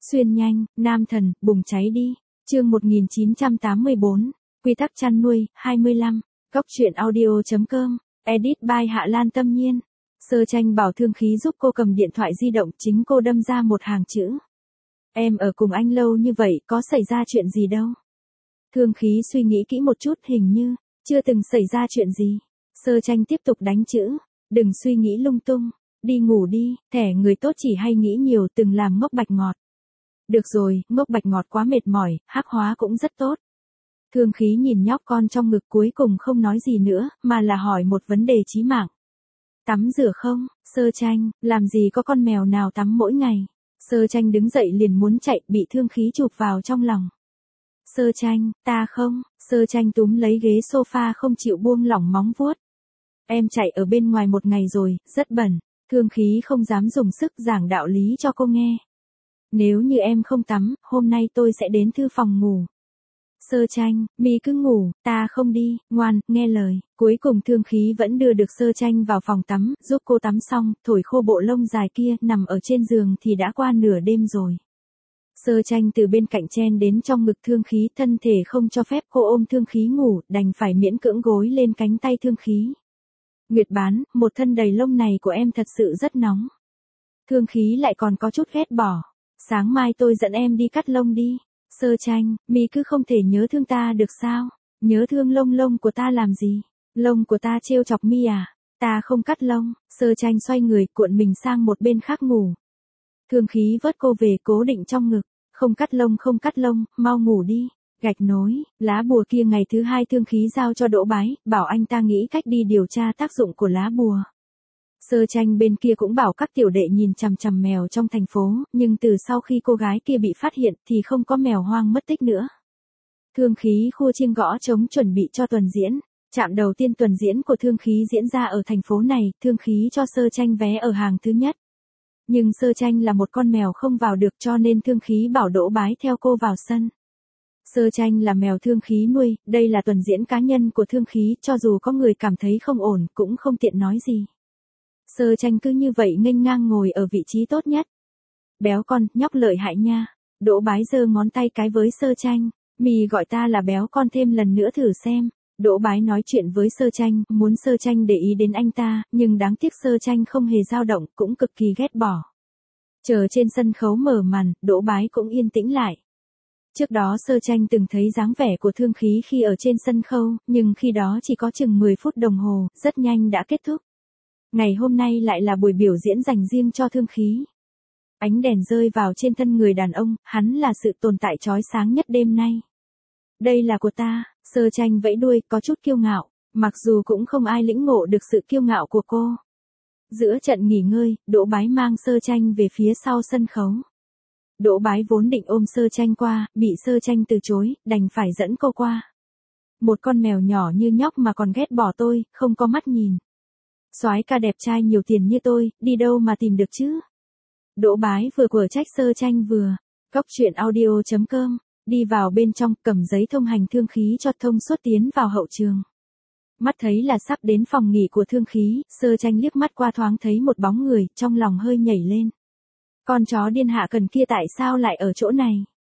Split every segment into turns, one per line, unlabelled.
Xuyên nhanh, nam thần, bùng cháy đi. Chương 1984, quy tắc chăn nuôi, 25, góc truyện audio.com, edit by Hạ Lan Tâm Nhiên. Sơ Tranh bảo Thương Khí giúp cô cầm điện thoại di động, chính cô đâm ra một hàng chữ. Em ở cùng anh lâu như vậy, có xảy ra chuyện gì đâu. Thương Khí suy nghĩ kỹ một chút, hình như chưa từng xảy ra chuyện gì. Sơ Tranh tiếp tục đánh chữ. Đừng suy nghĩ lung tung, đi ngủ đi, thẻ người tốt chỉ hay nghĩ nhiều, từng làm ngốc bạch ngọt. Được rồi, ngốc bạch ngọt quá mệt mỏi, hắc hóa cũng rất tốt. Thương Khí nhìn nhóc con trong ngực cuối cùng không nói gì nữa, mà là hỏi một vấn đề chí mạng. Tắm rửa không? Sơ Tranh, làm gì có con mèo nào tắm mỗi ngày. Sơ Tranh đứng dậy liền muốn chạy, bị Thương Khí chụp vào trong lòng. Sơ Tranh, ta không. Sơ Tranh túm lấy ghế sofa không chịu buông lỏng móng vuốt. Em chạy ở bên ngoài một ngày rồi, rất bẩn. Thương Khí không dám dùng sức giảng đạo lý cho cô nghe. Nếu như em không tắm, hôm nay tôi sẽ đến thư phòng ngủ. Sơ Tranh, mi cứ ngủ, ta không đi, ngoan, nghe lời. Cuối cùng Thương Khí vẫn đưa được Sơ Tranh vào phòng tắm, giúp cô tắm xong, thổi khô bộ lông dài kia, nằm ở trên giường thì đã qua nửa đêm rồi. Sơ Tranh từ bên cạnh chen đến trong ngực Thương Khí, thân thể không cho phép cô ôm Thương Khí ngủ, đành phải miễn cưỡng gối lên cánh tay Thương Khí. Nguyệt Bán, một thân đầy lông này của em thật sự rất nóng. Thương Khí lại còn có chút ghét bỏ. Sáng mai tôi dẫn em đi cắt lông đi. Sơ Tranh, mi cứ không thể nhớ thương ta được sao? Nhớ thương lông của ta làm gì? Lông của ta trêu chọc mi à? Ta không cắt lông. Sơ Tranh xoay người, cuộn mình sang một bên khác ngủ. Thương Khí vớt cô về cố định trong ngực. Không cắt lông, mau ngủ đi. Gạch nối, lá bùa kia ngày thứ hai Thương Khí giao cho Đỗ Bái, bảo anh ta nghĩ cách đi điều tra tác dụng của lá bùa. Sơ Tranh bên kia cũng bảo các tiểu đệ nhìn chằm chằm mèo trong thành phố, nhưng từ sau khi cô gái kia bị phát hiện thì không có mèo hoang mất tích nữa. Thương Khí khua chiêng gõ trống chuẩn bị cho tuần diễn. Trạm đầu tiên tuần diễn của Thương Khí diễn ra ở thành phố này, Thương Khí cho Sơ Tranh vé ở hàng thứ nhất. Nhưng Sơ Tranh là một con mèo không vào được cho nên Thương Khí bảo Đỗ Bái theo cô vào sân. Sơ Tranh là mèo Thương Khí nuôi, đây là tuần diễn cá nhân của Thương Khí, cho dù có người cảm thấy không ổn cũng không tiện nói gì. Sơ Tranh cứ như vậy nghênh ngang ngồi ở vị trí tốt nhất. Béo con, nhóc lợi hại nha. Đỗ Bái giơ ngón tay cái với Sơ Tranh. Mì gọi ta là béo con thêm lần nữa thử xem. Đỗ Bái nói chuyện với Sơ Tranh, muốn Sơ Tranh để ý đến anh ta, nhưng đáng tiếc Sơ Tranh không hề dao động, cũng cực kỳ ghét bỏ. Chờ trên sân khấu mở màn, Đỗ Bái cũng yên tĩnh lại. Trước đó Sơ Tranh từng thấy dáng vẻ của Thương Khí khi ở trên sân khấu, nhưng khi đó chỉ có chừng 10 phút đồng hồ, rất nhanh đã kết thúc. Ngày hôm nay lại là buổi biểu diễn dành riêng cho Thương Khí. Ánh đèn rơi vào trên thân người đàn ông, hắn là sự tồn tại chói sáng nhất đêm nay. Đây là của ta. Sơ Tranh vẫy đuôi, có chút kiêu ngạo, mặc dù cũng không ai lĩnh ngộ được sự kiêu ngạo của cô. Giữa trận nghỉ ngơi, Đỗ Bái mang Sơ Tranh về phía sau sân khấu. Đỗ Bái vốn định ôm Sơ Tranh qua, bị Sơ Tranh từ chối, đành phải dẫn cô qua. Một con mèo nhỏ như nhóc mà còn ghét bỏ tôi, không có mắt nhìn. Soái ca đẹp trai nhiều tiền như tôi, đi đâu mà tìm được chứ? Đỗ Bái vừa quở trách Sơ Tranh vừa. Góc truyện audio.com, đi vào bên trong, cầm giấy thông hành Thương Khí cho thông suốt tiến vào hậu trường. Mắt thấy là sắp đến phòng nghỉ của Thương Khí, Sơ Tranh liếc mắt qua thoáng thấy một bóng người, trong lòng hơi nhảy lên. Con chó điên Hạ Cần kia tại sao lại ở chỗ này?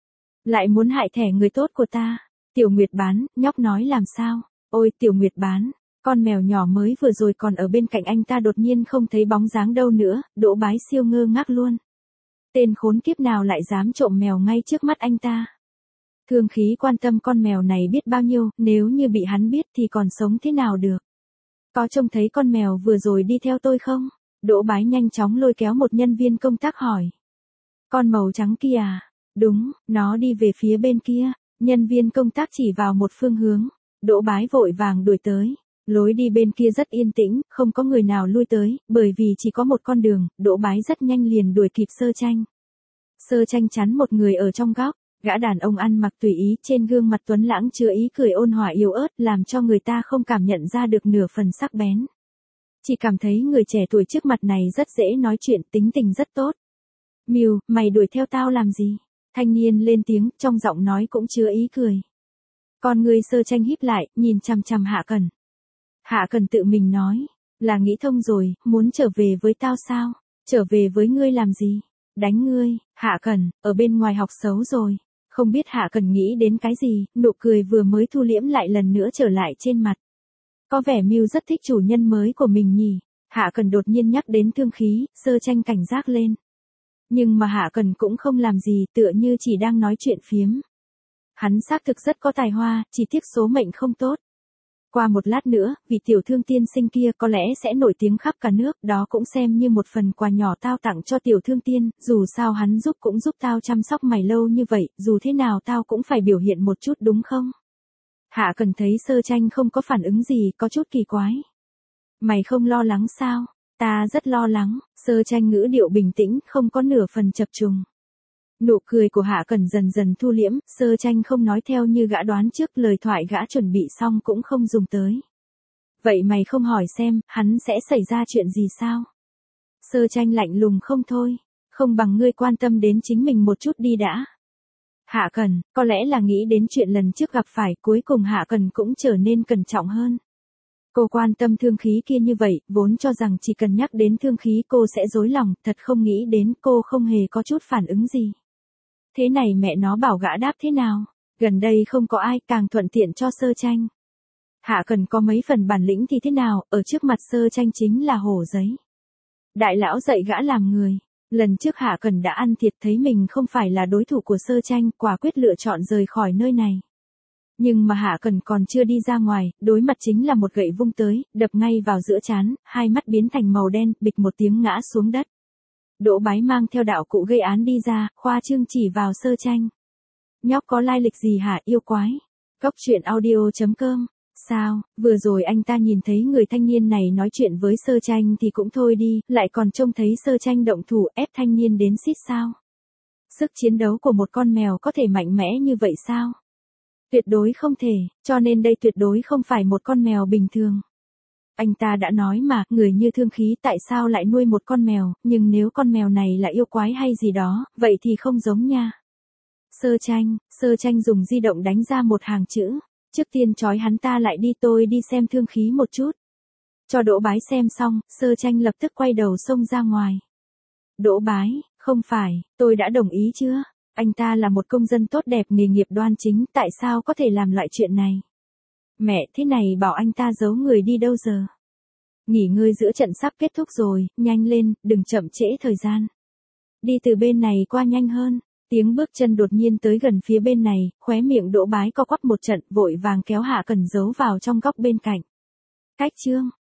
Lại muốn hại thẻ người tốt của ta. Tiểu Nguyệt Bán, nhóc nói làm sao? Ôi Tiểu Nguyệt Bán. Con mèo nhỏ mới vừa rồi còn ở bên cạnh anh ta đột nhiên không thấy bóng dáng đâu nữa, Đỗ Bái siêu ngơ ngác luôn. Tên khốn kiếp nào lại dám trộm mèo ngay trước mắt anh ta? Thương Khí quan tâm con mèo này biết bao nhiêu, nếu như bị hắn biết thì còn sống thế nào được? Có trông thấy con mèo vừa rồi đi theo tôi không? Đỗ Bái nhanh chóng lôi kéo một nhân viên công tác hỏi. Con màu trắng kia à? Đúng, nó đi về phía bên kia. Nhân viên công tác chỉ vào một phương hướng. Đỗ Bái vội vàng đuổi tới. Lối đi bên kia rất yên tĩnh, không có người nào lui tới, bởi vì chỉ có một con đường, Đỗ Bái rất nhanh liền đuổi kịp Sơ Tranh. Sơ Tranh chắn một người ở trong góc, gã đàn ông ăn mặc tùy ý, trên gương mặt tuấn lãng chứa ý cười ôn hòa yếu ớt, làm cho người ta không cảm nhận ra được nửa phần sắc bén. Chỉ cảm thấy người trẻ tuổi trước mặt này rất dễ nói chuyện, tính tình rất tốt. Miu, mày đuổi theo tao làm gì? Thanh niên lên tiếng, trong giọng nói cũng chứa ý cười. Con người Sơ Tranh híp lại, nhìn chằm chằm Hạ Cần. Hạ Cần tự mình nói, là nghĩ thông rồi, muốn trở về với tao sao? Trở về với ngươi làm gì? Đánh ngươi, Hạ Cẩn, ở bên ngoài học xấu rồi. Không biết Hạ Cẩn nghĩ đến cái gì, nụ cười vừa mới thu liễm lại lần nữa trở lại trên mặt. Có vẻ Mưu rất thích chủ nhân mới của mình nhỉ. Hạ Cẩn đột nhiên nhắc đến thương khí, Sơ Tranh cảnh giác lên. Nhưng mà Hạ Cẩn cũng không làm gì, tựa như chỉ đang nói chuyện phiếm. Hắn xác thực rất có tài hoa, chỉ tiếc số mệnh không tốt. Qua một lát nữa, vị tiểu thương tiên sinh kia có lẽ sẽ nổi tiếng khắp cả nước, đó cũng xem như một phần quà nhỏ tao tặng cho tiểu thương tiên, dù sao hắn cũng giúp tao chăm sóc mày lâu như vậy, dù thế nào tao cũng phải biểu hiện một chút đúng không? Hạ Cẩn thấy Sơ Tranh không có phản ứng gì, có chút kỳ quái. Mày không lo lắng sao? Ta rất lo lắng, Sơ Tranh ngữ điệu bình tĩnh, không có nửa phần chập trùng. Nụ cười của Hạ Cẩn dần dần thu liễm, Sơ Tranh không nói theo như gã đoán trước, lời thoại gã chuẩn bị xong cũng không dùng tới. Vậy mày không hỏi xem, hắn sẽ xảy ra chuyện gì sao? Sơ Tranh lạnh lùng không thôi, không bằng ngươi quan tâm đến chính mình một chút đi đã. Hạ Cẩn, có lẽ là nghĩ đến chuyện lần trước gặp phải, cuối cùng Hạ Cẩn cũng trở nên cẩn trọng hơn. Cô quan tâm thương khí kia như vậy, vốn cho rằng chỉ cần nhắc đến thương khí cô sẽ rối lòng, thật không nghĩ đến cô không hề có chút phản ứng gì. Thế này mẹ nó bảo gã đáp thế nào? Gần đây không có ai, càng thuận tiện cho Sơ Tranh. Hạ Cẩn có mấy phần bản lĩnh thì thế nào, ở trước mặt Sơ Tranh chính là hổ giấy. Đại lão dạy gã làm người. Lần trước Hạ Cẩn đã ăn thiệt, thấy mình không phải là đối thủ của Sơ Tranh, quả quyết lựa chọn rời khỏi nơi này. Nhưng mà Hạ Cẩn còn chưa đi ra ngoài, đối mặt chính là một gậy vung tới, đập ngay vào giữa trán, hai mắt biến thành màu đen, bịch một tiếng ngã xuống đất. Đỗ Bái mang theo đạo cụ gây án đi ra, khoa trương chỉ vào Sơ Tranh. Nhóc có lai lịch gì hả yêu quái? Cốc truyện audio.com. Sao, vừa rồi anh ta nhìn thấy người thanh niên này nói chuyện với Sơ Tranh thì cũng thôi đi, lại còn trông thấy Sơ Tranh động thủ ép thanh niên đến xít sao? Sức chiến đấu của một con mèo có thể mạnh mẽ như vậy sao? Tuyệt đối không thể, cho nên đây tuyệt đối không phải một con mèo bình thường. Anh ta đã nói mà, người như thương khí tại sao lại nuôi một con mèo, nhưng nếu con mèo này là yêu quái hay gì đó, vậy thì không giống nha. Sơ Tranh dùng di động đánh ra một hàng chữ. Trước tiên trói hắn ta lại đi, tôi đi xem thương khí một chút. Cho Đỗ Bái xem xong, Sơ Tranh lập tức quay đầu xông ra ngoài. Đỗ Bái, không phải, tôi đã đồng ý chưa? Anh ta là một công dân tốt đẹp nghề nghiệp đoan chính, tại sao có thể làm loại chuyện này? Mẹ, thế này bảo anh ta giấu người đi đâu giờ? Nghỉ ngơi giữa trận sắp kết thúc rồi, nhanh lên, đừng chậm trễ thời gian. Đi từ bên này qua nhanh hơn. Tiếng bước chân đột nhiên tới gần phía bên này, khóe miệng Đỗ Bái co quắp một trận, vội vàng kéo Hạ Cẩn giấu vào trong góc bên cạnh. Cách chương.